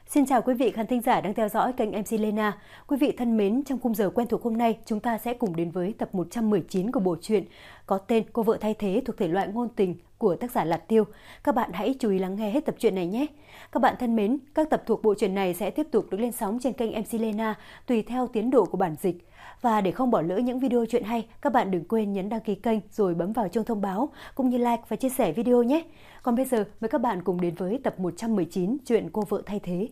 Xin chào quý vị khán thính giả đang theo dõi kênh MC Lena. Quý vị thân mến, trong khung giờ quen thuộc hôm nay, chúng ta sẽ cùng đến với tập 119 của bộ truyện có tên Cô vợ thay thế thuộc thể loại ngôn tình của tác giả Lạt Tiêu. Các bạn hãy chú ý lắng nghe hết tập truyện này nhé. Các bạn thân mến, các tập thuộc bộ truyện này sẽ tiếp tục được lên sóng trên kênh MC Lena tùy theo tiến độ của bản dịch. Và để không bỏ lỡ những video truyện hay, các bạn đừng quên nhấn đăng ký kênh rồi bấm vào chuông thông báo cũng như like và chia sẻ video nhé. Còn bây giờ, mời các bạn cùng đến với tập 119 truyện Cô vợ thay thế.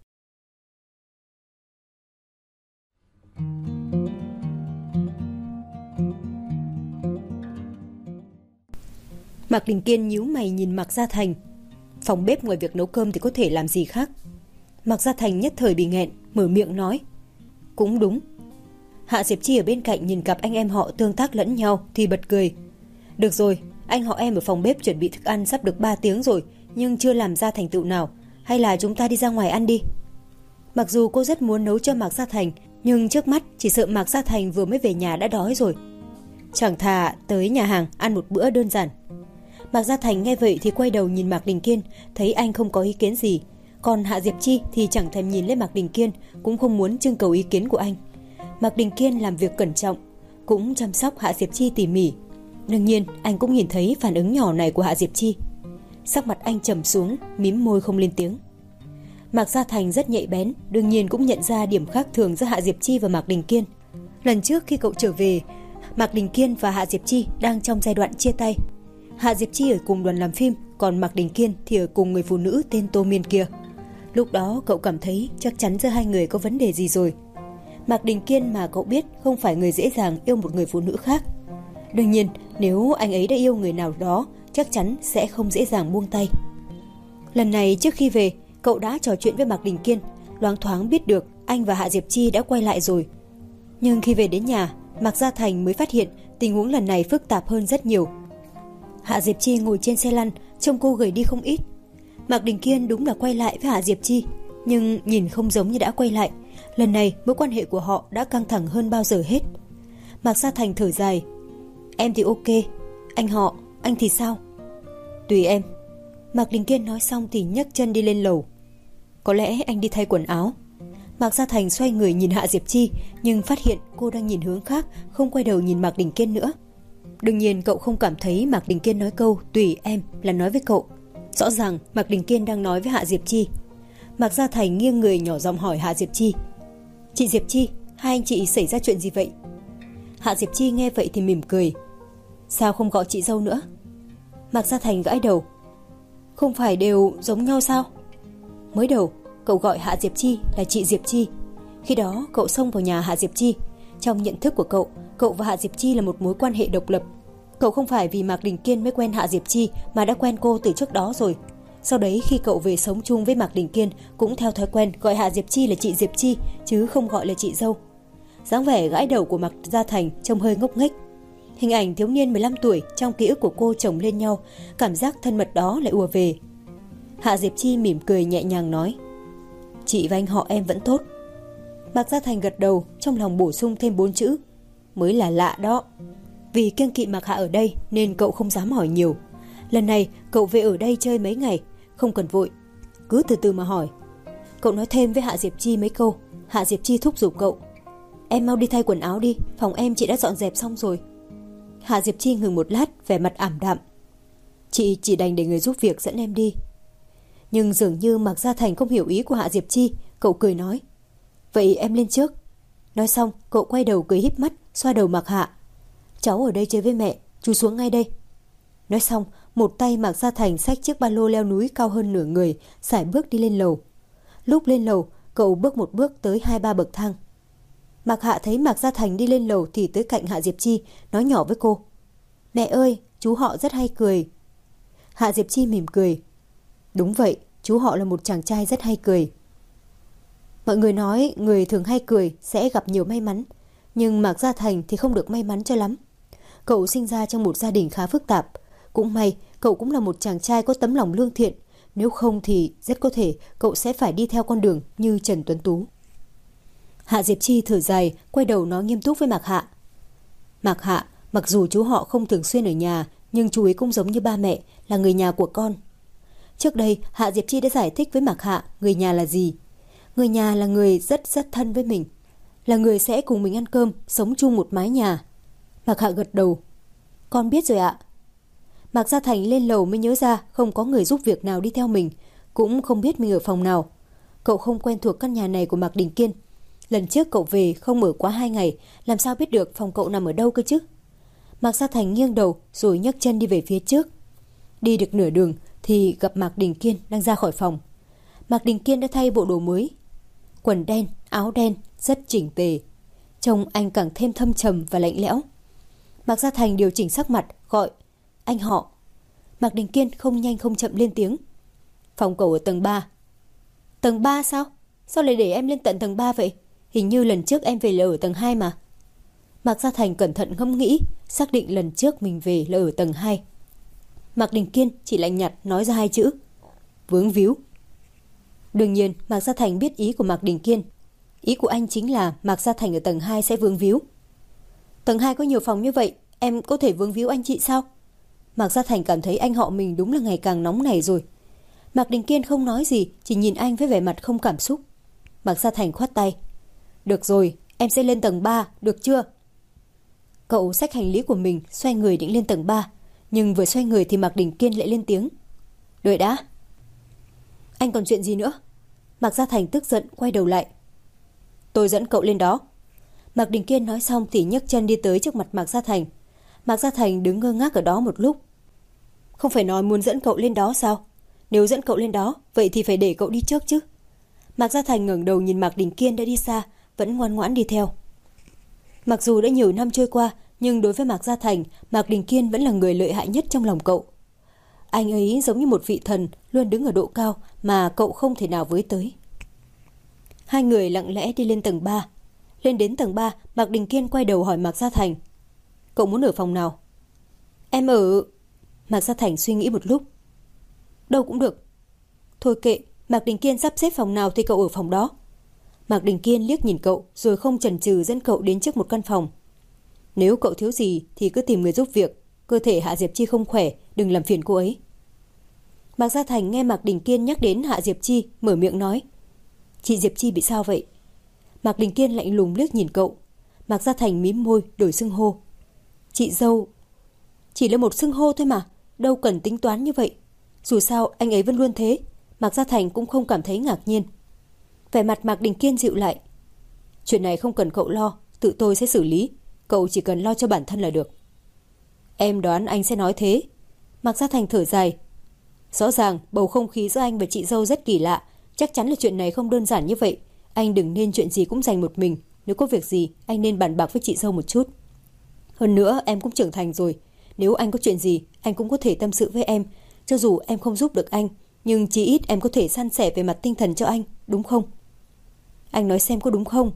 Mạc Đình Kiên nhíu mày nhìn Mạc Gia Thành. Phòng bếp ngoài việc nấu cơm thì có thể làm gì khác? Mạc Gia Thành nhất thời bị nghẹn, mở miệng nói. Cũng đúng. Hạ Diệp Chi ở bên cạnh nhìn cặp anh em họ tương tác lẫn nhau thì bật cười. Được rồi, anh họ em ở phòng bếp chuẩn bị thức ăn sắp được 3 tiếng rồi, nhưng chưa làm ra thành tựu nào. Hay là chúng ta đi ra ngoài ăn đi? Mặc dù cô rất muốn nấu cho Mạc Gia Thành, nhưng trước mắt chỉ sợ Mạc Gia Thành vừa mới về nhà đã đói rồi. Chẳng thà tới nhà hàng ăn một bữa đơn giản. Mạc Gia Thành nghe vậy thì quay đầu nhìn Mạc Đình Kiên, thấy anh không có ý kiến gì. Còn Hạ Diệp Chi thì chẳng thèm nhìn lên Mạc Đình Kiên, cũng không muốn trưng cầu ý kiến của anh. Mạc Đình Kiên làm việc cẩn trọng, cũng chăm sóc Hạ Diệp Chi tỉ mỉ. Đương nhiên anh cũng nhìn thấy phản ứng nhỏ này của Hạ Diệp Chi. Sắc mặt anh trầm xuống, mím môi không lên tiếng. Mạc Gia Thành rất nhạy bén, đương nhiên cũng nhận ra điểm khác thường giữa Hạ Diệp Chi và Mạc Đình Kiên. Lần trước khi cậu trở về, Mạc Đình Kiên và Hạ Diệp Chi đang trong giai đoạn chia tay. Hạ Diệp Chi ở cùng đoàn làm phim, còn Mạc Đình Kiên thì ở cùng người phụ nữ tên Tô Miên kia. Lúc đó cậu cảm thấy chắc chắn giữa hai người có vấn đề gì rồi. Mạc Đình Kiên mà cậu biết không phải người dễ dàng yêu một người phụ nữ khác. Đương nhiên, nếu anh ấy đã yêu người nào đó, chắc chắn sẽ không dễ dàng buông tay. Lần này trước khi về, cậu đã trò chuyện với Mạc Đình Kiên, loáng thoáng biết được anh và Hạ Diệp Chi đã quay lại rồi. Nhưng khi về đến nhà, Mạc Gia Thành mới phát hiện tình huống lần này phức tạp hơn rất nhiều. Hạ Diệp Chi ngồi trên xe lăn, trông cô gầy đi không ít. Mạc Đình Kiên đúng là quay lại với Hạ Diệp Chi, nhưng nhìn không giống như đã quay lại. Lần này mối quan hệ của họ đã căng thẳng hơn bao giờ hết. Mạc Gia Thành thở dài. Em thì ok, anh thì sao? Tùy em. Mạc Đình Kiên nói xong thì nhấc chân đi lên lầu. Có lẽ anh đi thay quần áo. Mạc Gia Thành xoay người nhìn Hạ Diệp Chi, nhưng phát hiện cô đang nhìn hướng khác, không quay đầu nhìn Mạc Đình Kiên nữa. Đương nhiên cậu không cảm thấy Mạc Đình Kiên nói câu tùy em là nói với cậu. Rõ ràng Mạc Đình Kiên đang nói với Hạ Diệp Chi. Mạc Gia Thành nghiêng người nhỏ giọng hỏi Hạ Diệp Chi. Chị Diệp Chi, hai anh chị xảy ra chuyện gì vậy? Hạ Diệp Chi nghe vậy thì mỉm cười. Sao không gọi chị dâu nữa? Mạc Gia Thành gãi đầu. Không phải đều giống nhau sao? Mới đầu cậu gọi Hạ Diệp Chi là chị Diệp Chi. Khi đó cậu xông vào nhà Hạ Diệp Chi. Trong nhận thức của cậu và Hạ Diệp Chi là một mối quan hệ độc lập. Cậu không phải vì Mạc Đình Kiên mới quen Hạ Diệp Chi, mà đã quen cô từ trước đó rồi. Sau đấy khi cậu về sống chung với Mạc Đình Kiên, cũng theo thói quen gọi Hạ Diệp Chi là chị Diệp Chi, chứ không gọi là chị dâu. Dáng vẻ gãi đầu của Mạc Gia Thành trông hơi ngốc nghếch. Hình ảnh thiếu niên 15 tuổi trong ký ức của cô chồng lên nhau, cảm giác thân mật đó lại ùa về. Hạ Diệp Chi mỉm cười nhẹ nhàng nói. Chị và anh họ em vẫn tốt. Mạc Gia Thành gật đầu, trong lòng bổ sung thêm 4 chữ. Mới là lạ đó. Vì kiêng kỵ Mạc Hạ ở đây nên cậu không dám hỏi nhiều. Lần này cậu về ở đây chơi mấy ngày, không cần vội, cứ từ từ mà hỏi. Cậu nói thêm với Hạ Diệp Chi mấy câu. Hạ Diệp Chi thúc giục cậu. Em mau đi thay quần áo đi, phòng em chị đã dọn dẹp xong rồi. Hạ Diệp Chi ngừng một lát, vẻ mặt ảm đạm. Chị chỉ đành để người giúp việc dẫn em đi. Nhưng dường như Mạc Gia Thành không hiểu ý của Hạ Diệp Chi, cậu cười nói. Vậy em lên trước. Nói xong cậu quay đầu cười híp mắt, xoa đầu Mạc Hạ. Cháu ở đây chơi với mẹ, chú xuống ngay đây. Nói xong một tay Mạc Gia Thành xách chiếc ba lô leo núi cao hơn nửa người, sải bước đi lên lầu. Lúc lên lầu cậu bước một bước tới 2-3 bậc thang. Mạc Hạ thấy Mạc Gia Thành đi lên lầu thì tới cạnh Hạ Diệp Chi, nói nhỏ với cô. Mẹ ơi, chú họ rất hay cười. Hạ Diệp Chi mỉm cười. Đúng vậy, chú họ là một chàng trai rất hay cười. Mọi người nói người thường hay cười sẽ gặp nhiều may mắn, nhưng Mạc Gia Thành thì không được may mắn cho lắm. Cậu sinh ra trong một gia đình khá phức tạp. Cũng may cậu cũng là một chàng trai có tấm lòng lương thiện, nếu không thì rất có thể cậu sẽ phải đi theo con đường như Trần Tuấn Tú. Hạ Diệp Chi thở dài, quay đầu nói nghiêm túc với Mạc Hạ. Mạc Hạ, mặc dù chú họ không thường xuyên ở nhà, nhưng chú ấy cũng giống như ba mẹ, là người nhà của con. Trước đây Hạ Diệp Chi đã giải thích với Mạc Hạ người nhà là gì. Người nhà là người rất rất thân với mình, là người sẽ cùng mình ăn cơm, sống chung một mái nhà. Mạc Hạ gật đầu. Con biết rồi ạ. Mạc Gia Thành lên lầu mới nhớ ra không có người giúp việc nào đi theo mình, cũng không biết mình ở phòng nào. Cậu không quen thuộc căn nhà này của Mạc Đình Kiên. Lần trước cậu về không ở quá 2 ngày, làm sao biết được phòng cậu nằm ở đâu cơ chứ? Mạc Gia Thành nghiêng đầu rồi nhấc chân đi về phía trước. Đi được nửa đường thì gặp Mạc Đình Kiên đang ra khỏi phòng. Mạc Đình Kiên đã thay bộ đồ mới, quần đen, áo đen, rất chỉnh tề. Trông anh càng thêm thâm trầm và lạnh lẽo. Mạc Gia Thành điều chỉnh sắc mặt, gọi anh họ. Mạc Đình Kiên không nhanh không chậm lên tiếng. Phòng cậu ở tầng 3. Tầng 3 sao? Sao lại để em lên tận tầng 3 vậy? Hình như lần trước em về là ở tầng 2 mà. Mạc Gia Thành cẩn thận ngẫm nghĩ, xác định lần trước mình về là ở tầng 2. Mạc Đình Kiên chỉ lạnh nhạt nói ra 2 chữ: vướng víu. Đương nhiên Mạc Gia Thành biết ý của Mạc Đình Kiên. Ý của anh chính là Mạc Gia Thành ở tầng 2 sẽ vướng víu. Tầng 2 có nhiều phòng như vậy, em có thể vướng víu anh chị sao? Mạc Gia Thành cảm thấy anh họ mình đúng là ngày càng nóng nảy rồi. Mạc Đình Kiên không nói gì, chỉ nhìn anh với vẻ mặt không cảm xúc. Mạc Gia Thành khoát tay. Được rồi, em sẽ lên tầng 3, được chưa? Cậu xách hành lý của mình, xoay người định lên tầng 3. Nhưng vừa xoay người thì Mạc Đình Kiên lại lên tiếng. Đợi đã. Anh còn chuyện gì nữa? Mạc Gia Thành tức giận quay đầu lại. Tôi dẫn cậu lên đó. Mạc Đình Kiên nói xong thì nhấc chân đi tới trước mặt Mạc Gia Thành. Mạc Gia Thành đứng ngơ ngác ở đó một lúc. Không phải nói muốn dẫn cậu lên đó sao? Nếu dẫn cậu lên đó, vậy thì phải để cậu đi trước chứ. Mạc Gia Thành ngẩng đầu nhìn Mạc Đình Kiên đã đi xa, vẫn ngoan ngoãn đi theo. Mặc dù đã nhiều năm trôi qua, nhưng đối với Mạc Gia Thành, Mạc Đình Kiên vẫn là người lợi hại nhất trong lòng cậu. Anh ấy giống như một vị thần, luôn đứng ở độ cao mà cậu không thể nào với tới. Hai người lặng lẽ đi lên tầng 3. Lên đến tầng 3, Mạc Đình Kiên quay đầu hỏi Mạc Gia Thành. Cậu muốn ở phòng nào? Em ở... Mạc Gia Thành suy nghĩ một lúc. Đâu cũng được. Thôi kệ, Mạc Đình Kiên sắp xếp phòng nào thì cậu ở phòng đó. Mạc Đình Kiên liếc nhìn cậu rồi không chần chừ dẫn cậu đến trước một căn phòng. Nếu cậu thiếu gì thì cứ tìm người giúp việc. Cơ thể Hạ Diệp Chi không khỏe, đừng làm phiền cô ấy. Mạc Gia Thành nghe Mạc Đình Kiên nhắc đến Hạ Diệp Chi, mở miệng nói. Chị Diệp Chi bị sao vậy? Mạc Đình Kiên lạnh lùng liếc nhìn cậu. Mạc Gia Thành mím môi đổi xưng hô. Chị dâu. Chỉ là một xưng hô thôi mà, đâu cần tính toán như vậy. Dù sao anh ấy vẫn luôn thế. Mạc Gia Thành cũng không cảm thấy ngạc nhiên. Vẻ mặt Mạc Đình Kiên dịu lại. Chuyện này không cần cậu lo, tự tôi sẽ xử lý. Cậu chỉ cần lo cho bản thân là được. Em đoán anh sẽ nói thế. Mạc Gia Thành thở dài. Rõ ràng bầu không khí giữa anh và chị dâu rất kỳ lạ. Chắc chắn là chuyện này không đơn giản như vậy. Anh đừng nên chuyện gì cũng dành một mình. Nếu có việc gì anh nên bàn bạc với chị dâu một chút. Hơn nữa em cũng trưởng thành rồi. Nếu anh có chuyện gì anh cũng có thể tâm sự với em. Cho dù em không giúp được anh, nhưng chí ít em có thể san sẻ về mặt tinh thần cho anh, đúng không? Anh nói xem có đúng không?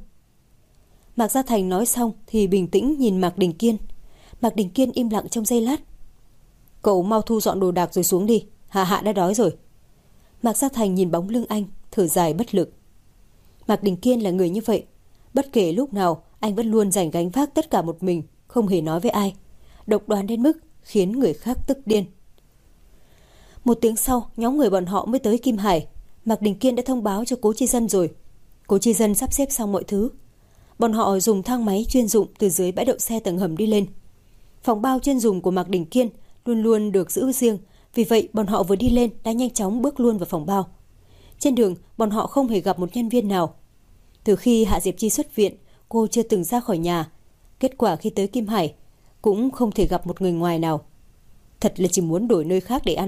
Mạc Gia Thành nói xong thì bình tĩnh nhìn Mạc Đình Kiên. Mạc Đình Kiên im lặng trong giây lát. Cậu mau thu dọn đồ đạc rồi xuống đi. Hạ đã đói rồi. Mạc Gia Thành nhìn bóng lưng anh, thở dài bất lực. Mạc Đình Kiên là người như vậy. Bất kể lúc nào anh vẫn luôn giành gánh vác tất cả một mình, không hề nói với ai. Độc đoán đến mức khiến người khác tức điên. Một tiếng sau, nhóm người bọn họ mới tới Kim Hải. Mạc Đình Kiên đã thông báo cho Cố Chi Dân rồi. Cố Chi Dân sắp xếp xong mọi thứ. Bọn họ dùng thang máy chuyên dụng từ dưới bãi đậu xe tầng hầm đi lên. Phòng bao chuyên dùng của Mạc Đình Kiên luôn luôn được giữ riêng, vì vậy bọn họ vừa đi lên đã nhanh chóng bước luôn vào phòng bao. Trên đường, bọn họ không hề gặp một nhân viên nào. Từ khi Hạ Diệp Chi xuất viện, cô chưa từng ra khỏi nhà. Kết quả khi tới Kim Hải, cũng không thể gặp một người ngoài nào. Thật là chỉ muốn đổi nơi khác để ăn.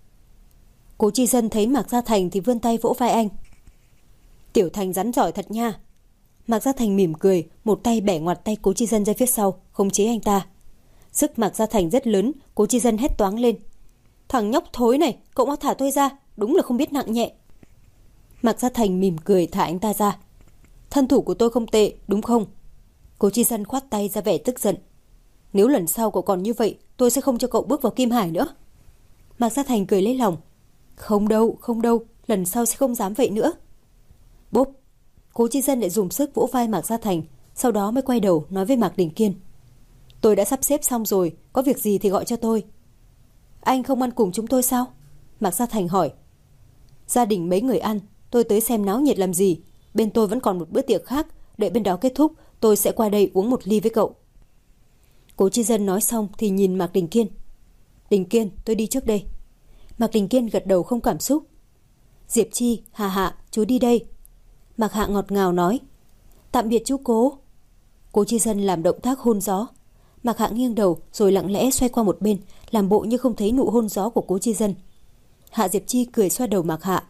Cố Chi Dân thấy Mạc Gia Thành thì vươn tay vỗ vai anh. Tiểu Thành rắn giỏi thật nha. Mạc Gia Thành mỉm cười, một tay bẻ ngoặt tay Cố Chi Dân ra phía sau, khống chế anh ta. Sức Mạc Gia Thành rất lớn, Cố Chi Dân hét toáng lên. Thằng nhóc thối này, cậu mau thả tôi ra, đúng là không biết nặng nhẹ. Mạc Gia Thành mỉm cười thả anh ta ra. Thân thủ của tôi không tệ, đúng không? Cố Chi Dân khoát tay ra vẻ tức giận. Nếu lần sau cậu còn như vậy, tôi sẽ không cho cậu bước vào Kim Hải nữa. Mạc Gia Thành cười lấy lòng. Không đâu, lần sau sẽ không dám vậy nữa. Bốp. Cố Chi Dân lại dùng sức vỗ vai Mạc Gia Thành, sau đó mới quay đầu nói với Mạc Đình Kiên. Tôi đã sắp xếp xong rồi, có việc gì thì gọi cho tôi. Anh không ăn cùng chúng tôi sao? Mạc Gia Thành hỏi. Gia đình mấy người ăn, tôi tới xem náo nhiệt làm gì? bên tôi vẫn còn một bữa tiệc khác, đợi bên đó kết thúc, tôi sẽ qua đây uống một ly với cậu. Cố Chi Dân nói xong thì nhìn Mạc Đình Kiên. Đình Kiên, tôi đi trước đây. Mạc Đình Kiên gật đầu không cảm xúc. Diệp Chi, Hạ Hạ, chú đi đây. Mạc Hạ ngọt ngào nói. Tạm biệt chú Cố. Cố Chi Dân làm động tác hôn gió. Mạc Hạ nghiêng đầu rồi lặng lẽ xoay qua một bên, làm bộ như không thấy nụ hôn gió của Cố Chi Dân. Hạ Diệp Chi cười xoa đầu Mạc Hạ.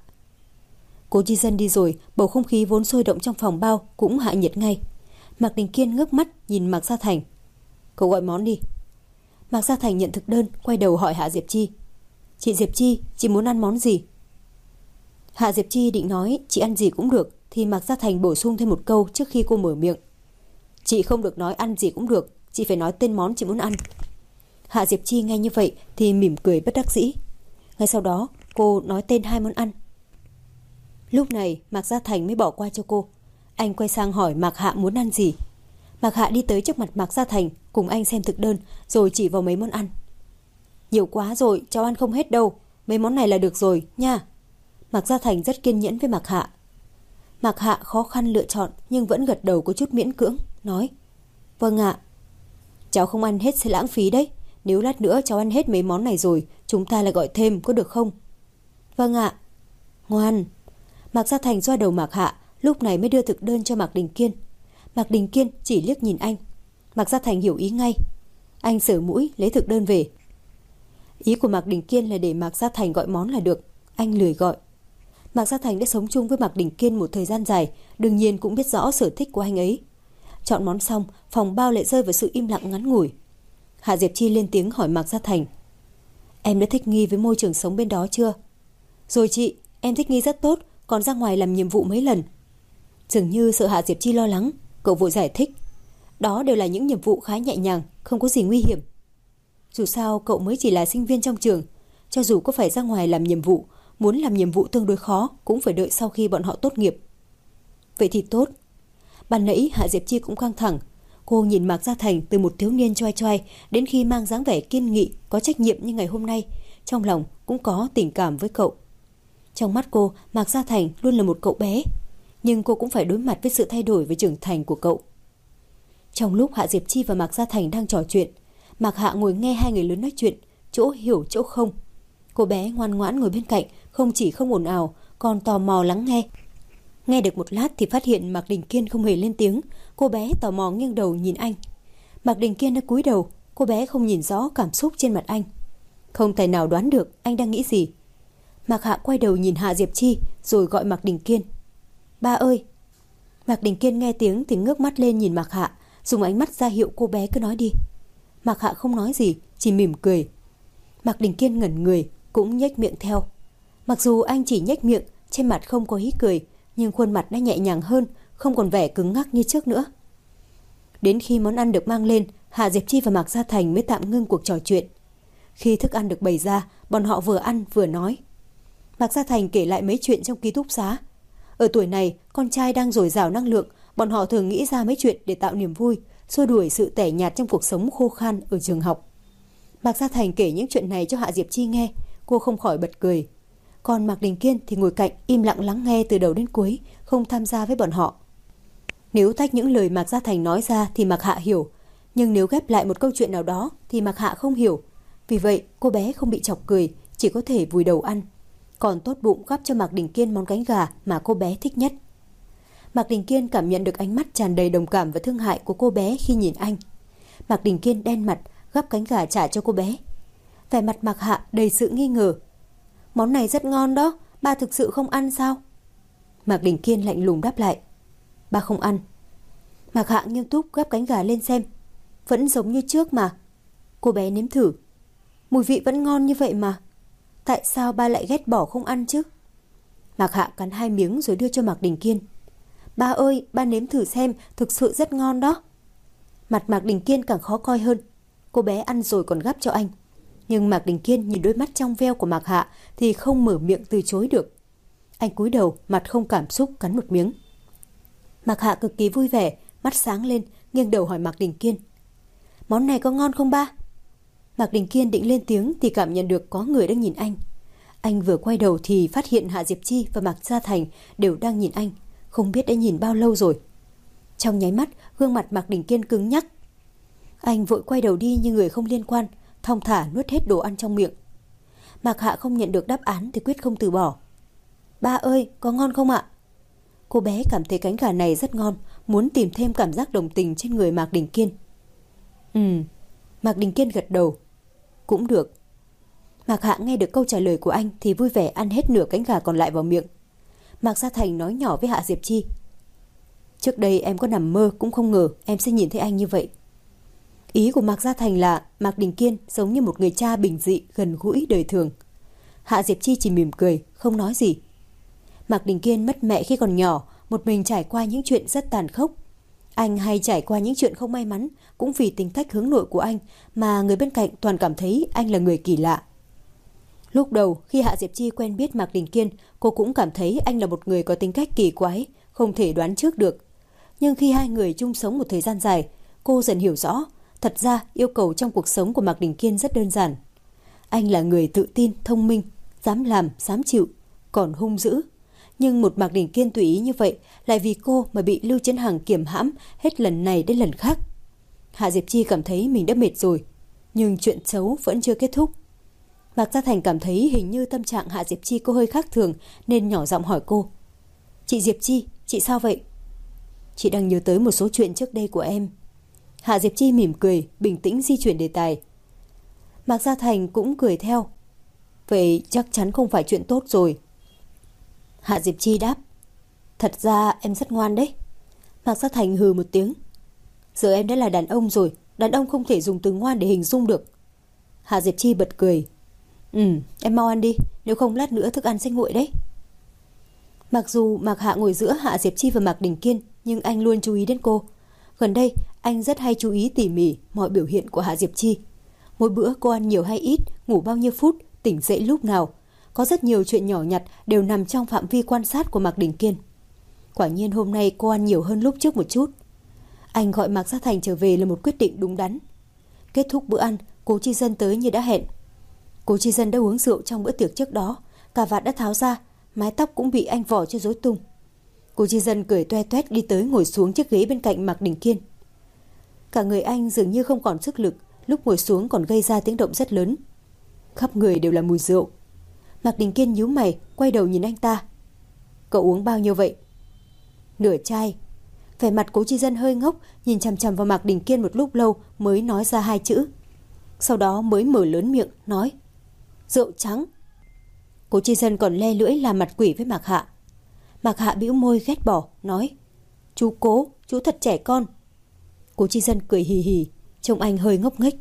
Cố Chi Dân đi rồi, bầu không khí vốn sôi động trong phòng bao cũng hạ nhiệt ngay. Mạc Đình Kiên ngước mắt nhìn Mạc Gia Thành. Cậu gọi món đi. Mạc Gia Thành nhận thực đơn, quay đầu hỏi Hạ Diệp Chi. Chị Diệp Chi, chị muốn ăn món gì? Hạ Diệp Chi định nói chị ăn gì cũng được, thì Mạc Gia Thành bổ sung thêm một câu trước khi cô mở miệng. Chị không được nói ăn gì cũng được, chị phải nói tên món chị muốn ăn. Hạ Diệp Chi nghe như vậy thì mỉm cười bất đắc dĩ. Ngay sau đó cô nói tên 2 món ăn. Lúc này Mạc Gia Thành mới bỏ qua cho cô. Anh quay sang hỏi Mạc Hạ muốn ăn gì. Mạc Hạ đi tới trước mặt Mạc Gia Thành cùng anh xem thực đơn rồi chỉ vào mấy món ăn. Nhiều quá rồi, cháu ăn không hết đâu, mấy món này là được rồi nha. Mạc Gia Thành rất kiên nhẫn với Mạc Hạ. Mạc Hạ khó khăn lựa chọn nhưng vẫn gật đầu có chút miễn cưỡng, nói. Vâng ạ. Cháu không ăn hết sẽ lãng phí đấy. Nếu lát nữa cháu ăn hết mấy món này rồi, chúng ta lại gọi thêm có được không? Vâng ạ. Ngoan. Mạc Gia Thành xoa đầu Mạc Hạ, lúc này mới đưa thực đơn cho Mạc Đình Kiên. Mạc Đình Kiên chỉ liếc nhìn anh. Mạc Gia Thành hiểu ý ngay. Anh sờ mũi lấy thực đơn về. Ý của Mạc Đình Kiên là để Mạc Gia Thành gọi món là được. Anh lười gọi. Mạc Gia Thành đã sống chung với Mạc Đình Kiên một thời gian dài, đương nhiên cũng biết rõ sở thích của anh ấy. Chọn món xong, phòng bao lại rơi vào sự im lặng ngắn ngủi. Hạ Diệp Chi lên tiếng hỏi Mạc Gia Thành. Em đã thích nghi với môi trường sống bên đó chưa? Rồi chị, em thích nghi rất tốt, còn ra ngoài làm nhiệm vụ mấy lần. Dường như sợ Hạ Diệp Chi lo lắng, cậu vội giải thích. Đó đều là những nhiệm vụ khá nhẹ nhàng, không có gì nguy hiểm. Dù sao cậu mới chỉ là sinh viên trong trường, cho dù có phải ra ngoài làm nhiệm vụ, muốn làm nhiệm vụ tương đối khó cũng phải đợi sau khi bọn họ tốt nghiệp. Vậy thì tốt. Ban nãy Hạ Diệp Chi cũng căng thẳng. Cô nhìn Mạc Gia Thành từ một thiếu niên choai choai đến khi mang dáng vẻ kiên nghị, có trách nhiệm như ngày hôm nay, trong lòng cũng có tình cảm với cậu. Trong mắt cô, Mạc Gia Thành luôn là một cậu bé, nhưng cô cũng phải đối mặt với sự thay đổi về trưởng thành của cậu. Trong lúc Hạ Diệp Chi và Mạc Gia Thành đang trò chuyện, Mạc Hạ ngồi nghe 2 người lớn nói chuyện, chỗ hiểu chỗ không. Cô bé ngoan ngoãn ngồi bên cạnh, không chỉ không ồn ào, còn tò mò lắng nghe. Nghe được một lát thì phát hiện Mạc Đình Kiên không hề lên tiếng, cô bé tò mò nghiêng đầu nhìn anh. Mạc Đình Kiên đã cúi đầu, cô bé không nhìn rõ cảm xúc trên mặt anh. Không thể nào đoán được anh đang nghĩ gì. Mạc Hạ quay đầu nhìn Hạ Diệp Chi rồi gọi Mạc Đình Kiên. Ba ơi! Mạc Đình Kiên nghe tiếng thì ngước mắt lên nhìn Mạc Hạ, dùng ánh mắt ra hiệu cô bé cứ nói đi. Mạc Hạ không nói gì, chỉ mỉm cười. Mạc Đình Kiên ngẩn người, cũng nhếch miệng theo. Mặc dù anh chỉ nhếch miệng, trên mặt không có ý cười, nhưng khuôn mặt đã nhẹ nhàng hơn, không còn vẻ cứng ngắc như trước nữa. Đến khi món ăn được mang lên, Hạ Diệp Chi và Mạc Gia Thành mới tạm ngưng cuộc trò chuyện. Khi thức ăn được bày ra, bọn họ vừa ăn vừa nói. Mạc Gia Thành kể lại mấy chuyện trong ký túc xá. Ở tuổi này, con trai đang dồi dào năng lượng, bọn họ thường nghĩ ra mấy chuyện để tạo niềm vui, xua đuổi sự tẻ nhạt trong cuộc sống khô khan ở trường học. Mạc Gia Thành kể những chuyện này cho Hạ Diệp Chi nghe, cô không khỏi bật cười. Còn Mạc Đình Kiên thì ngồi cạnh im lặng lắng nghe từ đầu đến cuối, không tham gia với bọn họ. Nếu tách những lời Mạc Gia Thành nói ra thì Mạc Hạ hiểu, nhưng nếu ghép lại một câu chuyện nào đó thì Mạc Hạ không hiểu. Vì vậy cô bé không bị chọc cười, chỉ có thể vùi đầu ăn. Còn tốt bụng gắp cho Mạc Đình Kiên món cánh gà mà cô bé thích nhất. Mạc Đình Kiên cảm nhận được ánh mắt tràn đầy đồng cảm và thương hại của cô bé khi nhìn anh. Mạc Đình Kiên đen mặt, gắp cánh gà trả cho cô bé. Vẻ mặt Mạc Hạ đầy sự nghi ngờ. Món này rất ngon đó, ba thực sự không ăn sao? Mạc Đình Kiên lạnh lùng đáp lại. Ba không ăn. Mạc Hạ nghiêm túc gắp cánh gà lên xem. Vẫn giống như trước mà. Cô bé nếm thử. Mùi vị vẫn ngon như vậy mà. Tại sao ba lại ghét bỏ không ăn chứ? Mạc Hạ cắn 2 miếng rồi đưa cho Mạc Đình Kiên. Ba ơi, ba nếm thử xem, thực sự rất ngon đó. Mặt Mạc Đình Kiên càng khó coi hơn. Cô bé ăn rồi còn gắp cho anh. Nhưng Mạc Đình Kiên nhìn đôi mắt trong veo của Mạc Hạ thì không mở miệng từ chối được. Anh cúi đầu, mặt không cảm xúc cắn một miếng. Mạc Hạ cực kỳ vui vẻ, mắt sáng lên, nghiêng đầu hỏi Mạc Đình Kiên. Món này có ngon không ba? Mạc Đình Kiên định lên tiếng thì cảm nhận được có người đang nhìn anh. Anh vừa quay đầu thì phát hiện Hạ Diệp Chi và Mạc Gia Thành đều đang nhìn anh, không biết đã nhìn bao lâu rồi. Trong nháy mắt, gương mặt Mạc Đình Kiên cứng nhắc. Anh vội quay đầu đi như người không liên quan, thong thả nuốt hết đồ ăn trong miệng. Mạc Hạ không nhận được đáp án thì quyết không từ bỏ. Ba ơi, có ngon không ạ? Cô bé cảm thấy cánh gà này rất ngon, muốn tìm thêm cảm giác đồng tình trên người Mạc Đình Kiên. Mạc Đình Kiên gật đầu. Cũng được. Mạc Hạ nghe được câu trả lời của anh thì vui vẻ ăn hết nửa cánh gà còn lại vào miệng. Mạc Gia Thành nói nhỏ với Hạ Diệp Chi. Trước đây em có nằm mơ cũng không ngờ em sẽ nhìn thấy anh như vậy. Ý của Mạc Gia Thành là Mạc Đình Kiên giống như một người cha bình dị, gần gũi, đời thường. Hạ Diệp Chi chỉ mỉm cười, không nói gì. Mạc Đình Kiên mất mẹ khi còn nhỏ, một mình trải qua những chuyện rất tàn khốc. Anh hay trải qua những chuyện không may mắn, cũng vì tính cách hướng nội của anh mà người bên cạnh toàn cảm thấy anh là người kỳ lạ. Lúc đầu khi Hạ Diệp Chi quen biết Mạc Đình Kiên, cô cũng cảm thấy anh là một người có tính cách kỳ quái, không thể đoán trước được. Nhưng khi hai người chung sống một thời gian dài, cô dần hiểu rõ, thật ra yêu cầu trong cuộc sống của Mạc Đình Kiên rất đơn giản. Anh là người tự tin, thông minh, dám làm, dám chịu, còn hung dữ. Nhưng một Mạc Đình Kiên tùy ý như vậy lại vì cô mà bị Lưu Chiến Hằng kiềm hãm hết lần này đến lần khác. Hạ Diệp Chi cảm thấy mình đã mệt rồi, nhưng chuyện xấu vẫn chưa kết thúc. Mạc Gia Thành cảm thấy hình như tâm trạng Hạ Diệp Chi có hơi khác thường nên nhỏ giọng hỏi cô. Chị Diệp Chi, chị sao vậy? Chị đang nhớ tới một số chuyện trước đây của em. Hạ Diệp Chi mỉm cười, bình tĩnh di chuyển đề tài. Mạc Gia Thành cũng cười theo. Vậy chắc chắn không phải chuyện tốt rồi. Hạ Diệp Chi đáp. Thật ra em rất ngoan đấy. Mạc Gia Thành hừ một tiếng. Giờ em đã là đàn ông rồi, đàn ông không thể dùng từ ngoan để hình dung được. Hạ Diệp Chi bật cười. Em mau ăn đi, nếu không lát nữa thức ăn sẽ nguội đấy. Mặc dù Mạc Hạ ngồi giữa Hạ Diệp Chi và Mạc Đình Kiên, nhưng anh luôn chú ý đến cô. Gần đây, anh rất hay chú ý tỉ mỉ mọi biểu hiện của Hạ Diệp Chi. Mỗi bữa cô ăn nhiều hay ít, ngủ bao nhiêu phút, tỉnh dậy lúc nào. Có rất nhiều chuyện nhỏ nhặt đều nằm trong phạm vi quan sát của Mạc Đình Kiên. Quả nhiên hôm nay cô ăn nhiều hơn lúc trước một chút. Anh gọi Mạc Gia Thành trở về là một quyết định đúng đắn. Kết thúc bữa ăn, Cố Chi Dân tới như đã hẹn. Cố Chi Dân đã uống rượu trong bữa tiệc trước đó, cà vạt đã tháo ra, mái tóc cũng bị anh vò cho rối tung. Cố Chi Dân cười toe toét đi tới ngồi xuống chiếc ghế bên cạnh Mạc Đình Kiên. Cả người anh dường như không còn sức lực, lúc ngồi xuống còn gây ra tiếng động rất lớn. Khắp người đều là mùi rượu. Mạc Đình Kiên nhíu mày, quay đầu nhìn anh ta. Cậu uống bao nhiêu vậy? Nửa chai. Vẻ mặt Cố Chi Dân hơi ngốc, nhìn chằm chằm vào Mạc Đình Kiên một lúc lâu mới nói ra hai chữ. Sau đó mới mở lớn miệng, nói. Rượu trắng. Cố Chi Dân còn le lưỡi làm mặt quỷ với Mạc Hạ. Mạc Hạ bĩu môi ghét bỏ, nói. Chú Cố, chú thật trẻ con. Cố Chi Dân cười hì hì, trông anh hơi ngốc nghếch.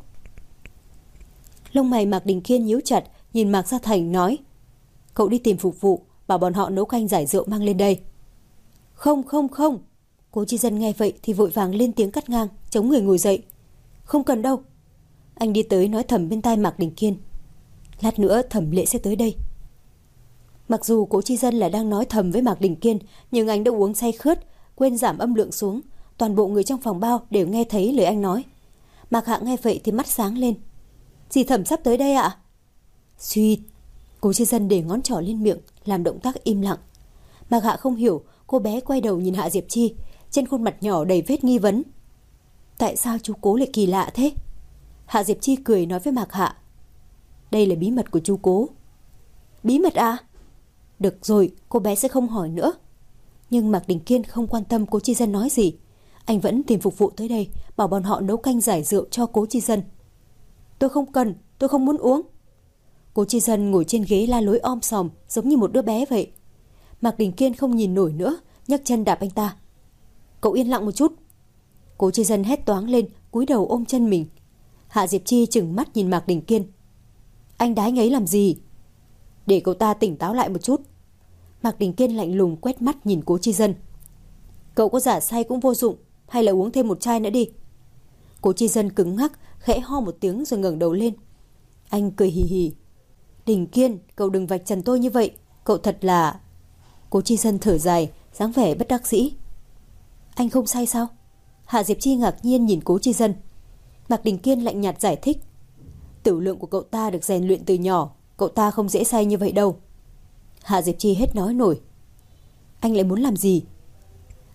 Lông mày Mạc Đình Kiên nhíu chặt, nhìn Mạc Gia Thành nói. Cậu đi tìm phục vụ, bảo bọn họ nấu canh giải rượu mang lên đây. Không. Cố Chi Dân nghe vậy thì vội vàng lên tiếng cắt ngang, chống người ngồi dậy. Không cần đâu. Anh đi tới nói thầm bên tai Mạc Đình Kiên. Lát nữa Thẩm Lệ sẽ tới đây. Mặc dù Cố Chi Dân là đang nói thầm với Mạc Đình Kiên, nhưng anh đã uống say khướt, quên giảm âm lượng xuống. Toàn bộ người trong phòng bao đều nghe thấy lời anh nói. Mạc Hạ nghe vậy thì mắt sáng lên. Dì Thẩm sắp tới đây ạ? Suýt. Cố Chi Dân để ngón trỏ lên miệng, làm động tác im lặng. Mạc Hạ không hiểu, cô bé quay đầu nhìn Hạ Diệp Chi, trên khuôn mặt nhỏ đầy vết nghi vấn. Tại sao chú Cố lại kỳ lạ thế? Hạ Diệp Chi cười nói với Mạc Hạ. Đây là bí mật của chú Cố. Bí mật à? Được rồi, cô bé sẽ không hỏi nữa. Nhưng Mạc Đình Kiên không quan tâm Cố Chi Dân nói gì. Anh vẫn tìm phục vụ tới đây, bảo bọn họ nấu canh giải rượu cho Cố Chi Dân. Tôi không cần, tôi không muốn uống. Cố Chi Dân ngồi trên ghế la lối om sòm, giống như một đứa bé vậy. Mạc Đình Kiên không nhìn nổi nữa, nhấc chân đạp anh ta. Cậu yên lặng một chút. Cố Chi Dân hét toáng lên, cúi đầu ôm chân mình. Hạ Diệp Chi trừng mắt nhìn Mạc Đình Kiên. Anh đá anh ấy làm gì? Để cậu ta tỉnh táo lại một chút. Mạc Đình Kiên lạnh lùng quét mắt nhìn Cố Chi Dân. Cậu có giả say cũng vô dụng, hay là uống thêm một chai nữa đi. Cố Chi Dân cứng ngắc, khẽ ho một tiếng rồi ngẩng đầu lên. Anh cười hì hì. Đình Kiên, cậu đừng vạch trần tôi như vậy, cậu thật là... Cố Chi Dân thở dài, dáng vẻ bất đắc dĩ. Anh không say sao? Hạ Diệp Chi ngạc nhiên nhìn Cố Chi Dân. Mạc Đình Kiên lạnh nhạt giải thích. Tiểu lượng của cậu ta được rèn luyện từ nhỏ, cậu ta không dễ say như vậy đâu. Hạ Diệp Chi hết nói nổi. Anh lại muốn làm gì?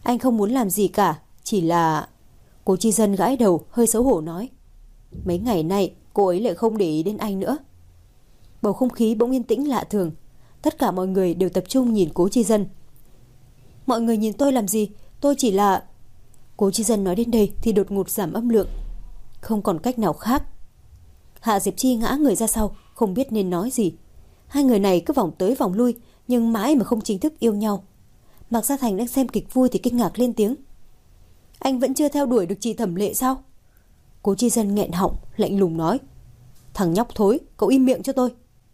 Anh không muốn làm gì cả, chỉ là... Cố Chi Dân gãi đầu, hơi xấu hổ nói. Mấy ngày nay cô ấy lại không để ý đến anh nữa. Bầu không khí bỗng yên tĩnh lạ thường. Tất cả mọi người đều tập trung nhìn Cố Chi Dân. Mọi người nhìn tôi làm gì? Tôi chỉ là... Cố Chi Dân nói đến đây thì đột ngột giảm âm lượng. Không còn cách nào khác. Hạ Diệp Chi ngã người ra sau, không biết nên nói gì. Hai người này cứ vòng tới vòng lui, nhưng mãi mà không chính thức yêu nhau. Mạc Gia Thành đang xem kịch vui thì kinh ngạc lên tiếng. Anh vẫn chưa theo đuổi được chị Thẩm Lệ sao? Cố Chi Dân nghẹn họng, lạnh lùng nói. Thằng nhóc thối, cậu im miệng cho tôi.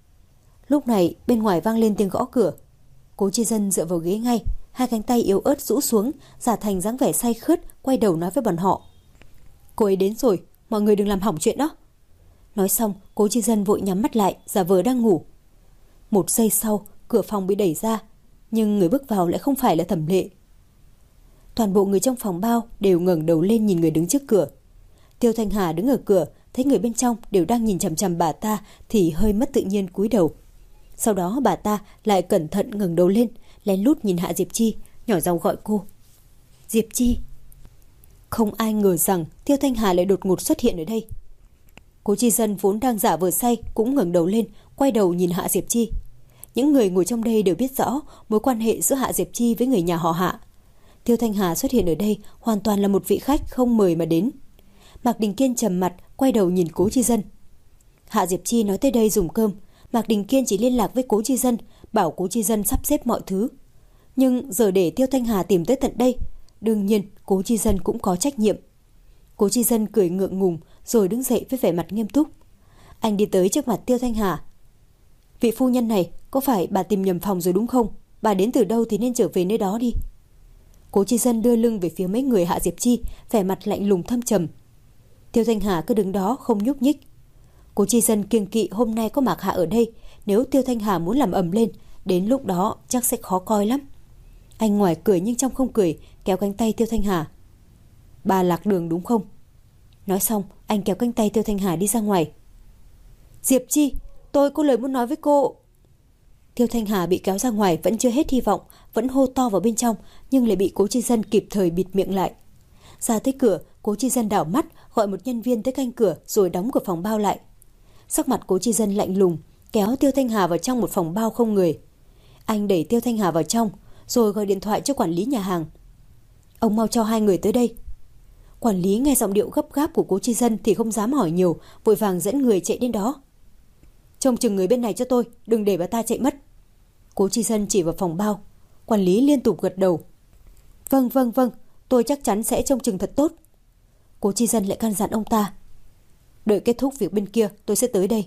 Lúc này bên ngoài vang lên tiếng gõ cửa. Cố Chi Dân dựa vào ghế ngay, hai cánh tay yếu ớt rũ xuống, giả thành dáng vẻ say khướt, quay đầu nói với bọn họ. Cô ấy đến rồi, mọi người đừng làm hỏng chuyện đó. Nói xong, Cố Chi Dân vội nhắm mắt lại, giả vờ đang ngủ. Một giây sau, cửa phòng bị đẩy ra, nhưng người bước vào lại không phải là Thẩm Lệ. Toàn bộ người trong phòng bao đều ngẩng đầu lên nhìn người đứng trước cửa. Tiêu Thanh Hà đứng ở cửa, thấy người bên trong đều đang nhìn chằm chằm bà ta thì hơi mất tự nhiên cúi đầu. Sau đó bà ta lại cẩn thận ngẩng đầu lên, lén lút nhìn Hạ Diệp Chi, nhỏ giọng gọi cô. Diệp Chi. Không ai ngờ rằng Tiêu Thanh Hà lại đột ngột xuất hiện ở đây. Cố Chi Dân vốn đang giả vờ say cũng ngẩng đầu lên, quay đầu nhìn Hạ Diệp Chi. Những người ngồi trong đây đều biết rõ mối quan hệ giữa Hạ Diệp Chi với người nhà họ Hạ. Tiêu Thanh Hà xuất hiện ở đây hoàn toàn là một vị khách không mời mà đến. Mạc Đình Kiên trầm mặt, quay đầu nhìn Cố Chi Dân. Hạ Diệp Chi nói tới đây dùng cơm, Mạc Đình Kiên chỉ liên lạc với Cố Chi Dân, bảo Cố Chi Dân sắp xếp mọi thứ. Nhưng giờ để Tiêu Thanh Hà tìm tới tận đây, đương nhiên Cố Chi Dân cũng có trách nhiệm. Cố Chi Dân cười ngượng ngùng rồi đứng dậy với vẻ mặt nghiêm túc. Anh đi tới trước mặt Tiêu Thanh Hà. Vị phu nhân này, có phải bà tìm nhầm phòng rồi đúng không? Bà đến từ đâu thì nên trở về nơi đó đi. Cố Chi Dân đưa lưng về phía mấy người Hạ Diệp Chi, vẻ mặt lạnh lùng thâm trầm. Tiêu Thanh Hà cứ đứng đó không nhúc nhích. Cố Chi Dân kiêng kỵ hôm nay có Mạc Hạ ở đây, nếu Tiêu Thanh Hà muốn làm ầm lên, đến lúc đó chắc sẽ khó coi lắm. Anh ngoài cười nhưng trong không cười, kéo cánh tay Tiêu Thanh Hà. Bà lạc đường đúng không? Nói xong, anh kéo cánh tay Tiêu Thanh Hà đi ra ngoài. Diệp Chi, tôi có lời muốn nói với cô. Tiêu Thanh Hà bị kéo ra ngoài vẫn chưa hết hy vọng, vẫn hô to vào bên trong, nhưng lại bị Cố Chi Dân kịp thời bịt miệng lại. Ra tới cửa, Cố Chi Dân đảo mắt, gọi một nhân viên tới canh cửa rồi đóng cửa phòng bao lại. Sắc mặt Cố Chi Dân lạnh lùng, kéo Tiêu Thanh Hà vào trong một phòng bao không người. Anh đẩy Tiêu Thanh Hà vào trong, rồi gọi điện thoại cho quản lý nhà hàng. Ông mau cho hai người tới đây. Quản lý nghe giọng điệu gấp gáp của Cố Chi Dân thì không dám hỏi nhiều, vội vàng dẫn người chạy đến đó. Trông chừng người bên này cho tôi, đừng để bà ta chạy mất. Cố Chi Dân chỉ vào phòng bao. Quản lý liên tục gật đầu. Vâng, tôi chắc chắn sẽ trông chừng thật tốt. Cố Chi Dân lại căn dặn ông ta. Đợi kết thúc việc bên kia tôi sẽ tới đây.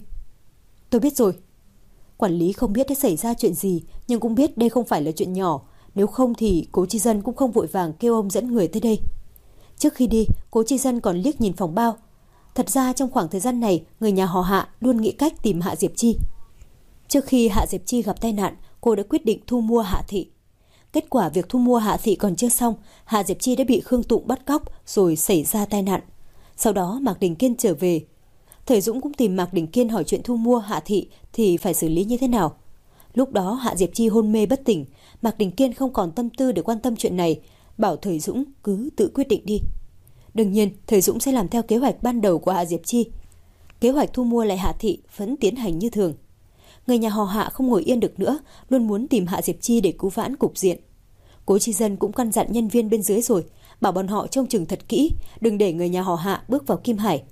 Tôi biết rồi. Quản lý không biết đã xảy ra chuyện gì, nhưng cũng biết đây không phải là chuyện nhỏ. Nếu không thì Cố Chi Dân cũng không vội vàng kêu ông dẫn người tới đây. Trước khi đi, Cố Chi Dân còn liếc nhìn phòng bao. Thật ra trong khoảng thời gian này, người nhà họ Hạ luôn nghĩ cách tìm Hạ Diệp Chi. Trước khi Hạ Diệp Chi gặp tai nạn, cô đã quyết định thu mua Hạ Thị. Kết quả việc thu mua Hạ Thị còn chưa xong, Hạ Diệp Chi đã bị Khương Tụng bắt cóc rồi xảy ra tai nạn. Sau đó Mạc Đình Kiên trở về. Thời Dũng cũng tìm Mạc Đình Kiên hỏi chuyện thu mua Hạ Thị thì phải xử lý như thế nào. Lúc đó Hạ Diệp Chi hôn mê bất tỉnh, Mạc Đình Kiên không còn tâm tư để quan tâm chuyện này, bảo Thời Dũng cứ tự quyết định đi. Đương nhiên, Thời Dũng sẽ làm theo kế hoạch ban đầu của Hạ Diệp Chi. Kế hoạch thu mua lại Hạ Thị vẫn tiến hành như thường. Người nhà họ Hạ không ngồi yên được nữa, luôn muốn tìm Hạ Diệp Chi để cứu vãn cục diện. Cố Chi Dân cũng căn dặn nhân viên bên dưới rồi, bảo bọn họ trông chừng thật kỹ, đừng để người nhà họ Hạ bước vào Kim Hải.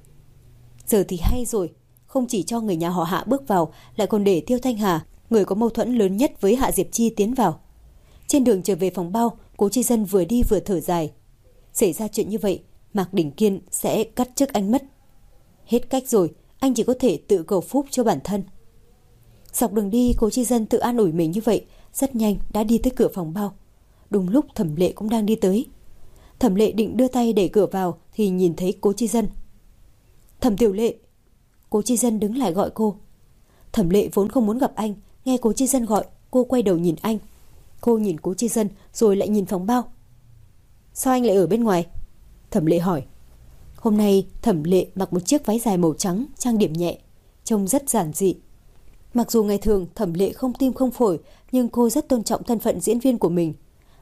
Giờ thì hay rồi, không chỉ cho người nhà họ Hạ bước vào, lại còn để Tiêu Thanh Hà, người có mâu thuẫn lớn nhất với Hạ Diệp Chi, tiến vào. Trên đường trở về phòng bao, Cố Chi Dân vừa đi vừa thở dài. Xảy ra chuyện như vậy, Mạc Đình Kiên sẽ cắt chức anh mất. Hết cách rồi, anh chỉ có thể tự cầu phúc cho bản thân. Dọc đường đi, Cố Chi Dân tự an ủi mình như vậy, rất nhanh đã đi tới cửa phòng bao. Đúng lúc Thẩm Lệ cũng đang đi tới. Thẩm Lệ định đưa tay đẩy cửa vào thì nhìn thấy Cố Chi Dân. Thẩm Tiểu Lệ. Cố Chi Dân đứng lại gọi cô. Thẩm Lệ vốn không muốn gặp anh, nghe Cố Chi Dân gọi, cô quay đầu nhìn anh. Cô nhìn Cố Chi Dân rồi lại nhìn phòng bao. Sao anh lại ở bên ngoài? Thẩm Lệ hỏi. Hôm nay Thẩm Lệ mặc một chiếc váy dài màu trắng, trang điểm nhẹ, trông rất giản dị. Mặc dù ngày thường Thẩm Lệ không tim không phổi, nhưng cô rất tôn trọng thân phận diễn viên của mình.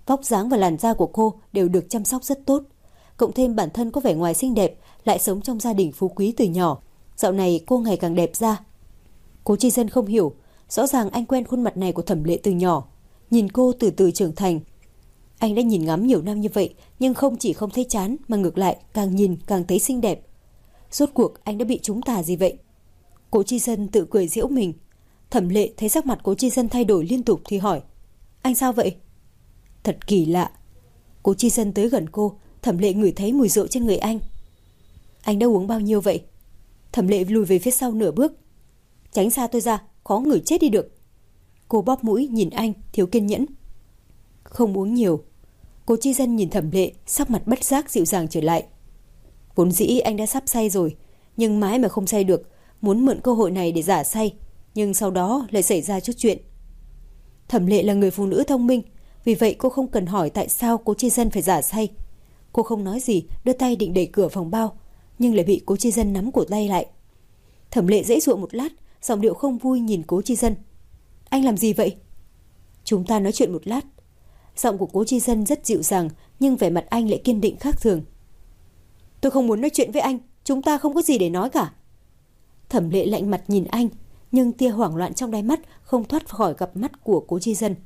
Vóc dáng và làn da của cô đều được chăm sóc rất tốt. Cộng thêm bản thân có vẻ ngoài xinh đẹp, lại sống trong gia đình phú quý từ nhỏ. Dạo này cô ngày càng đẹp ra. Cố Chi Dân không hiểu, rõ ràng anh quen khuôn mặt này của Thẩm Lệ từ nhỏ. Nhìn cô từ từ trưởng thành. Anh đã nhìn ngắm nhiều năm như vậy, nhưng không chỉ không thấy chán, mà ngược lại càng nhìn càng thấy xinh đẹp. Rốt cuộc anh đã bị trúng tà gì vậy? Cố Chi Dân tự cười giễu mình. Thẩm Lệ thấy sắc mặt Cố Chi Dân thay đổi liên tục thì hỏi: Anh sao vậy? Thật kỳ lạ. Cố Chi Dân tới gần cô. Thẩm Lệ ngửi thấy mùi rượu trên người anh. Anh đã uống bao nhiêu vậy? Thẩm Lệ lùi về phía sau nửa bước. Tránh xa tôi ra, khó ngửi chết đi được. Cô bóp mũi nhìn anh, thiếu kiên nhẫn. Không uống nhiều. Cố Chi Dân nhìn Thẩm Lệ, sắc mặt bất giác dịu dàng trở lại. Vốn dĩ anh đã sắp say rồi, nhưng mãi mà không say được, muốn mượn cơ hội này để giả say, nhưng sau đó lại xảy ra chút chuyện. Thẩm Lệ là người phụ nữ thông minh, vì vậy cô không cần hỏi tại sao Cố Chi Dân phải giả say. Cô không nói gì, đưa tay định đẩy cửa phòng bao, nhưng lại bị Cố Chi Dân nắm cổ tay lại. Thẩm Lệ giãy giụa một lát, giọng điệu không vui nhìn Cố Chi Dân. Anh làm gì vậy? Chúng ta nói chuyện một lát. Giọng của Cố Chi Dân rất dịu dàng, nhưng vẻ mặt anh lại kiên định khác thường. Tôi không muốn nói chuyện với anh, chúng ta không có gì để nói cả. Thẩm Lệ lạnh mặt nhìn anh, nhưng tia hoảng loạn trong đáy mắt không thoát khỏi cặp mắt của Cố Chi Dân.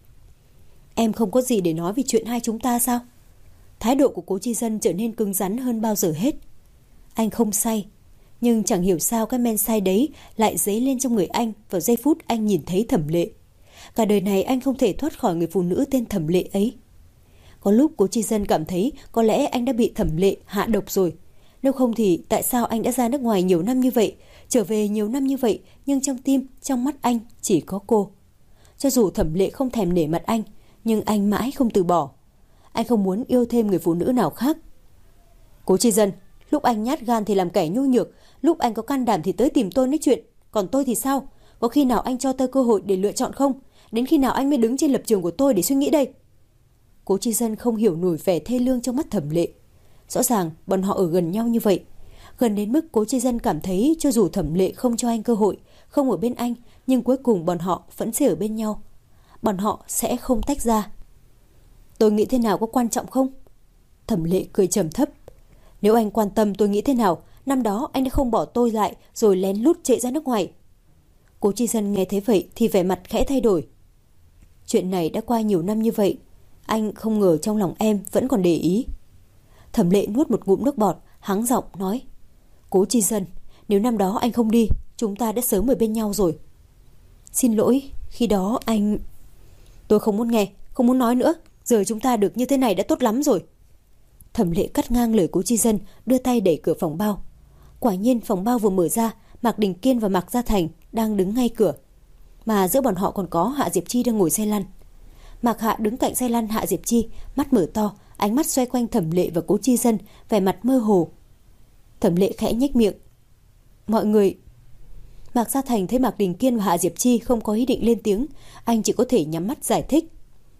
Em không có gì để nói về chuyện hai chúng ta sao? Thái độ của Cố Chi Dân trở nên cứng rắn hơn bao giờ hết. Anh không say, nhưng chẳng hiểu sao cái men say đấy lại dấy lên trong người anh vào giây phút anh nhìn thấy Thẩm Lệ. Cả đời này anh không thể thoát khỏi người phụ nữ tên Thẩm Lệ ấy. Có lúc Cố Chi Dân cảm thấy có lẽ anh đã bị Thẩm Lệ hạ độc rồi. Nếu không thì tại sao anh đã ra nước ngoài nhiều năm như vậy, trở về nhiều năm như vậy, nhưng trong tim, trong mắt anh chỉ có cô. Cho dù Thẩm Lệ không thèm nể mặt anh, nhưng anh mãi không từ bỏ. Anh không muốn yêu thêm người phụ nữ nào khác. Cố Chi Dân, lúc anh nhát gan thì làm kẻ nhu nhược, lúc anh có can đảm thì tới tìm tôi nói chuyện. Còn tôi thì sao? Có khi nào anh cho tôi cơ hội để lựa chọn không? Đến khi nào anh mới đứng trên lập trường của tôi để suy nghĩ đây? Cố Chi Dân không hiểu nổi vẻ thê lương trong mắt Thẩm Lệ. Rõ ràng bọn họ ở gần nhau như vậy, gần đến mức Cố Chi Dân cảm thấy cho dù Thẩm Lệ không cho anh cơ hội, không ở bên anh, nhưng cuối cùng bọn họ vẫn sẽ ở bên nhau. Bọn họ sẽ không tách ra. Tôi nghĩ thế nào có quan trọng không? Thẩm Lệ cười trầm thấp. Nếu anh quan tâm tôi nghĩ thế nào, năm đó anh đã không bỏ tôi lại rồi lén lút chạy ra nước ngoài. Cố Chi Dân nghe thế vậy thì vẻ mặt khẽ thay đổi. Chuyện này đã qua nhiều năm như vậy, anh không ngờ trong lòng em vẫn còn để ý. Thẩm Lệ nuốt một ngụm nước bọt, hắng giọng nói. Cố Chi Dân, nếu năm đó anh không đi, chúng ta đã sớm ở bên nhau rồi. Xin lỗi, khi đó anh... Tôi không muốn nghe, không muốn nói nữa. Giờ chúng ta được như thế này đã tốt lắm rồi. Thẩm Lệ cắt ngang lời Cố Chi Dân, đưa tay đẩy cửa phòng bao. Quả nhiên phòng bao vừa mở ra, Mạc Đình Kiên và Mạc Gia Thành đang đứng ngay cửa. Mà giữa bọn họ còn có Hạ Diệp Chi đang ngồi xe lăn. Mạc Hạ đứng cạnh xe lăn Hạ Diệp Chi, mắt mở to, ánh mắt xoay quanh Thẩm Lệ và Cố Chi Dân, vẻ mặt mơ hồ. Thẩm Lệ khẽ nhếch miệng. Mọi người... Mạc Gia Thành thấy Mạc Đình Kiên và Hạ Diệp Chi không có ý định lên tiếng, anh chỉ có thể nhắm mắt giải thích.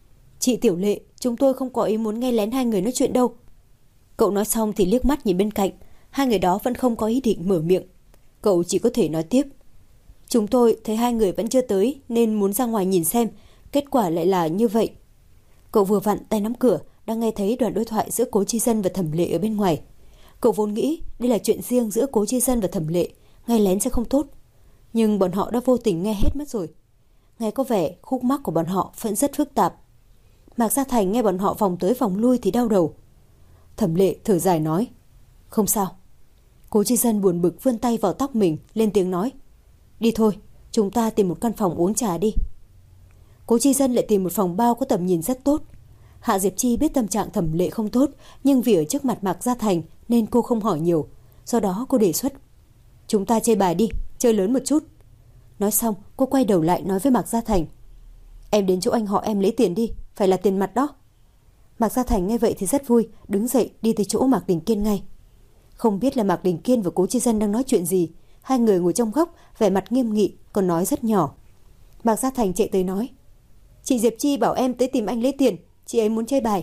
Chị Tiểu Lệ, chúng tôi không có ý muốn nghe lén hai người nói chuyện đâu. Cậu nói xong thì liếc mắt nhìn bên cạnh, hai người đó vẫn không có ý định mở miệng. Cậu chỉ có thể nói tiếp. Chúng tôi thấy hai người vẫn chưa tới nên muốn ra ngoài nhìn xem, kết quả lại là như vậy. Cậu vừa vặn tay nắm cửa, đang nghe thấy đoạn đối thoại giữa Cố Chi Dân và Thẩm Lệ ở bên ngoài. Cậu vốn nghĩ đây là chuyện riêng giữa Cố Chi Dân và Thẩm Lệ, nghe lén sẽ không tốt. Nhưng bọn họ đã vô tình nghe hết mất rồi. Nghe có vẻ khúc mắc của bọn họ vẫn rất phức tạp. Mạc Gia Thành nghe bọn họ vòng tới vòng lui thì đau đầu. Thẩm Lệ thở dài nói. Không sao. Cố Chi Dân buồn bực vươn tay vào tóc mình, lên tiếng nói. Đi thôi, chúng ta tìm một căn phòng uống trà đi. Cố Chi Dân lại tìm một phòng bao có tầm nhìn rất tốt. Hạ Diệp Chi biết tâm trạng Thẩm Lệ không tốt, nhưng vì ở trước mặt Mạc Gia Thành nên cô không hỏi nhiều. Do đó cô đề xuất. Chúng ta chơi bài đi, chơi lớn một chút. Nói xong cô quay đầu lại nói với Mạc Gia Thành. Em đến chỗ anh họ em lấy tiền đi, phải là tiền mặt đó. Mạc Gia Thành nghe vậy thì rất vui, đứng dậy đi tới chỗ Mạc Đình Kiên ngay. Không biết là Mạc Đình Kiên và Cố Chi Dân đang nói chuyện gì. Hai người ngồi trong góc, vẻ mặt nghiêm nghị, còn nói rất nhỏ. Mạc Gia Thành chạy tới nói. Chị Diệp Chi bảo em tới tìm anh lấy tiền, chị ấy muốn chơi bài.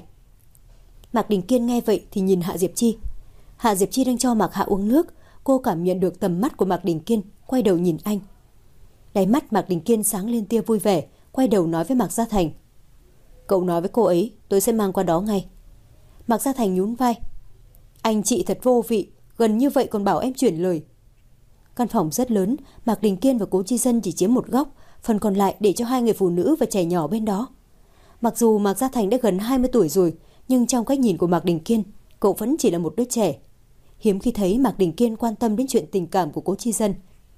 Mạc Đình Kiên nghe vậy thì nhìn Hạ Diệp Chi. Hạ Diệp Chi đang cho Mạc Hạ uống nước. Cô cảm nhận được tầm mắt của Mạc Đình Kiên, quay đầu nhìn anh. Đáy mắt Mạc Đình Kiên sáng lên tia vui vẻ, quay đầu nói với Mạc Gia Thành. Cậu nói với cô ấy, tôi sẽ mang qua đó ngay. Mạc Gia Thành nhún vai. Anh chị thật vô vị, gần như vậy còn bảo em chuyển lời. Căn phòng rất lớn, Mạc Đình Kiên và Cố Chi Dân chỉ chiếm một góc, phần còn lại để cho hai người phụ nữ và trẻ nhỏ bên đó. Mặc dù Mạc Gia Thành đã gần 20 tuổi rồi, nhưng trong cách nhìn của Mạc Đình Kiên, cậu vẫn chỉ là một đứa trẻ. Hiếm khi thấy Mạc Đình Kiên quan tâm đến chuyện tình cảm của Cố Chi Dân.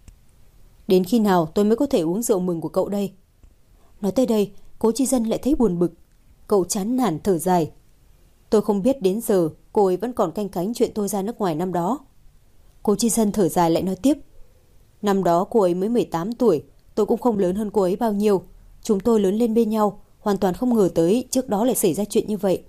Đến khi nào tôi mới có thể uống rượu mừng của cậu đây? Nói tới đây, Cố Chi Dân lại thấy buồn bực. Cậu chán nản thở dài. Tôi không biết đến giờ cô ấy vẫn còn canh cánh chuyện tôi ra nước ngoài năm đó. Cố Chi Dân thở dài lại nói tiếp. Năm đó cô ấy mới 18 tuổi, tôi cũng không lớn hơn cô ấy bao nhiêu. Chúng tôi lớn lên bên nhau, hoàn toàn không ngờ tới trước đó lại xảy ra chuyện như vậy.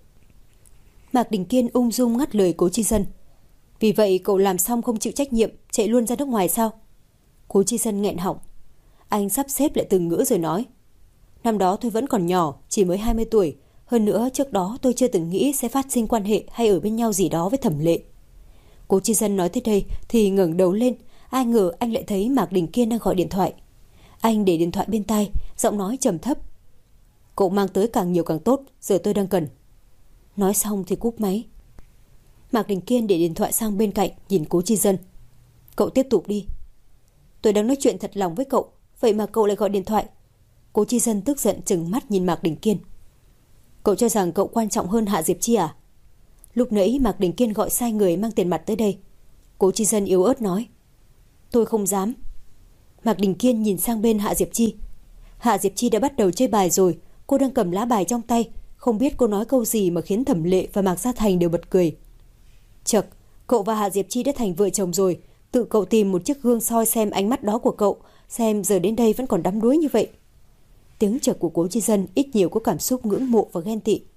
Mạc Đình Kiên ung dung ngắt lời Cố Chi Dân. Vì vậy cậu làm xong không chịu trách nhiệm, chạy luôn ra nước ngoài sao? Cố Chi Dân nghẹn họng. Anh sắp xếp lại từng ngữ rồi nói. Năm đó tôi vẫn còn nhỏ, chỉ mới 20 tuổi. Hơn nữa trước đó tôi chưa từng nghĩ sẽ phát sinh quan hệ hay ở bên nhau gì đó với Thẩm Lệ. Cố Chi Dân nói tới đây thì ngẩng đầu lên. Ai ngờ anh lại thấy Mạc Đình Kiên đang gọi điện thoại. Anh để điện thoại bên tai, giọng nói trầm thấp. Cậu mang tới càng nhiều càng tốt, giờ tôi đang cần. Nói xong thì cúp máy. Mạc Đình Kiên để điện thoại sang bên cạnh, nhìn Cố Chi Dân. Cậu tiếp tục đi. Tôi đang nói chuyện thật lòng với cậu, vậy mà cậu lại gọi điện thoại. Cố Chi Dân tức giận trừng mắt nhìn Mạc Đình Kiên. Cậu cho rằng cậu quan trọng hơn Hạ Diệp Chi à? Lúc nãy Mạc Đình Kiên gọi sai người mang tiền mặt tới đây. Cố Chi Dân yếu ớt nói. Tôi không dám. Mạc Đình Kiên nhìn sang bên Hạ Diệp Chi. Hạ Diệp Chi đã bắt đầu chơi bài rồi. Cô đang cầm lá bài trong tay. Không biết cô nói câu gì mà khiến Thẩm Lệ và Mạc Gia Thành đều bật cười. Chậc, cậu và Hạ Diệp Chi đã thành vợ chồng rồi. Tự cậu tìm một chiếc gương soi xem ánh mắt đó của cậu. Xem giờ đến đây vẫn còn đắm đuối như vậy. Tiếng chậc của Cố Chi Dân ít nhiều có cảm xúc ngưỡng mộ và ghen tị.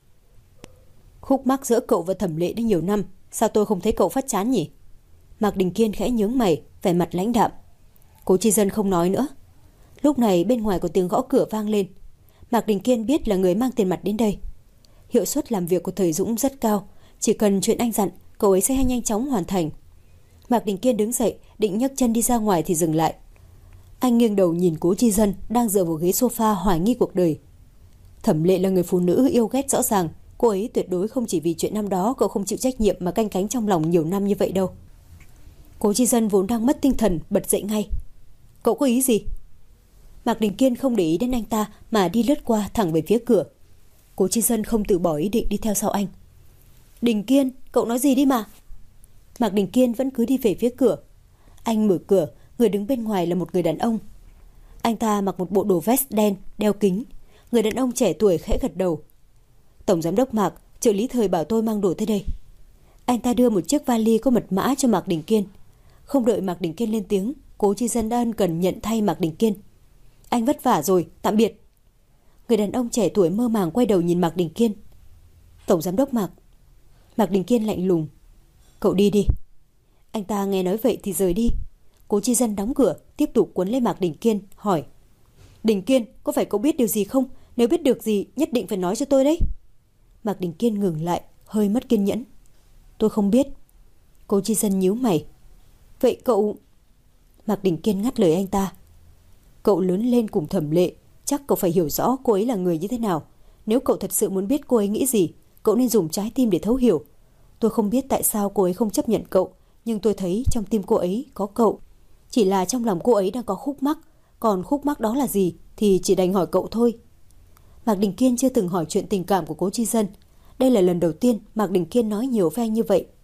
Khúc mắc giữa cậu và Thẩm Lệ đã nhiều năm. Sao tôi không thấy cậu phát chán nhỉ? Mạc Đình Kiên khẽ nhướng mày, vẻ mặt lãnh đạm. Cố Chi Dân không nói nữa. Lúc này bên ngoài có tiếng gõ cửa vang lên. Mạc Đình Kiên biết là người mang tiền mặt đến đây. Hiệu suất làm việc của Thời Dũng rất cao. Chỉ cần chuyện anh dặn, cậu ấy sẽ nhanh chóng hoàn thành. Mạc Đình Kiên đứng dậy, định nhấc chân đi ra ngoài thì dừng lại. Anh nghiêng đầu nhìn Cố Chi Dân đang dựa vào ghế sofa hoài nghi cuộc đời. Thẩm Lệ là người phụ nữ yêu ghét rõ ràng. Cô ấy tuyệt đối không chỉ vì chuyện năm đó cậu không chịu trách nhiệm mà canh cánh trong lòng nhiều năm như vậy đâu. Cố Chi Dân vốn đang mất tinh thần, bật dậy ngay. Cậu có ý gì? Mạc Đình Kiên không để ý đến anh ta mà đi lướt qua thẳng về phía cửa. Cố Chi Dân không từ bỏ ý định đi theo sau anh. Đình Kiên, cậu nói gì đi mà. Mạc Đình Kiên vẫn cứ đi về phía cửa. Anh mở cửa, người đứng bên ngoài là một người đàn ông. Anh ta mặc một bộ đồ vest đen, đeo kính. Người đàn ông trẻ tuổi khẽ gật đầu. Tổng giám đốc Mạc, trợ lý Thời bảo tôi mang đồ tới đây. Anh ta đưa một chiếc vali có mật mã cho Mạc Đình Kiên. Không đợi Mạc Đình Kiên lên tiếng, Cố Chi Dân đã ân cần nhận thay Mạc Đình Kiên. Anh vất vả rồi, tạm biệt. Người đàn ông trẻ tuổi mơ màng quay đầu nhìn Mạc Đình Kiên. Tổng giám đốc Mạc. Mạc Đình Kiên lạnh lùng. Cậu đi đi. Anh ta nghe nói vậy thì rời đi. Cố Chi Dân đóng cửa, tiếp tục cuốn lấy Mạc Đình Kiên, hỏi. Đình Kiên, có phải cậu biết điều gì không? Nếu biết được gì, nhất định phải nói cho tôi đấy. Mạc Đình Kiên ngừng lại, hơi mất kiên nhẫn. Tôi không biết. Cố Chi Dân nhíu mày. Vậy cậu... Mạc Đình Kiên ngắt lời anh ta. Cậu lớn lên cùng Thẩm Lệ, chắc cậu phải hiểu rõ cô ấy là người như thế nào. Nếu cậu thật sự muốn biết cô ấy nghĩ gì, cậu nên dùng trái tim để thấu hiểu. Tôi không biết tại sao cô ấy không chấp nhận cậu, nhưng tôi thấy trong tim cô ấy có cậu. Chỉ là trong lòng cô ấy đang có khúc mắc, còn khúc mắc đó là gì thì chỉ đành hỏi cậu thôi. Mạc Đình Kiên chưa từng hỏi chuyện tình cảm của Cố Chi Dân. Đây là lần đầu tiên Mạc Đình Kiên nói nhiều với anh như vậy.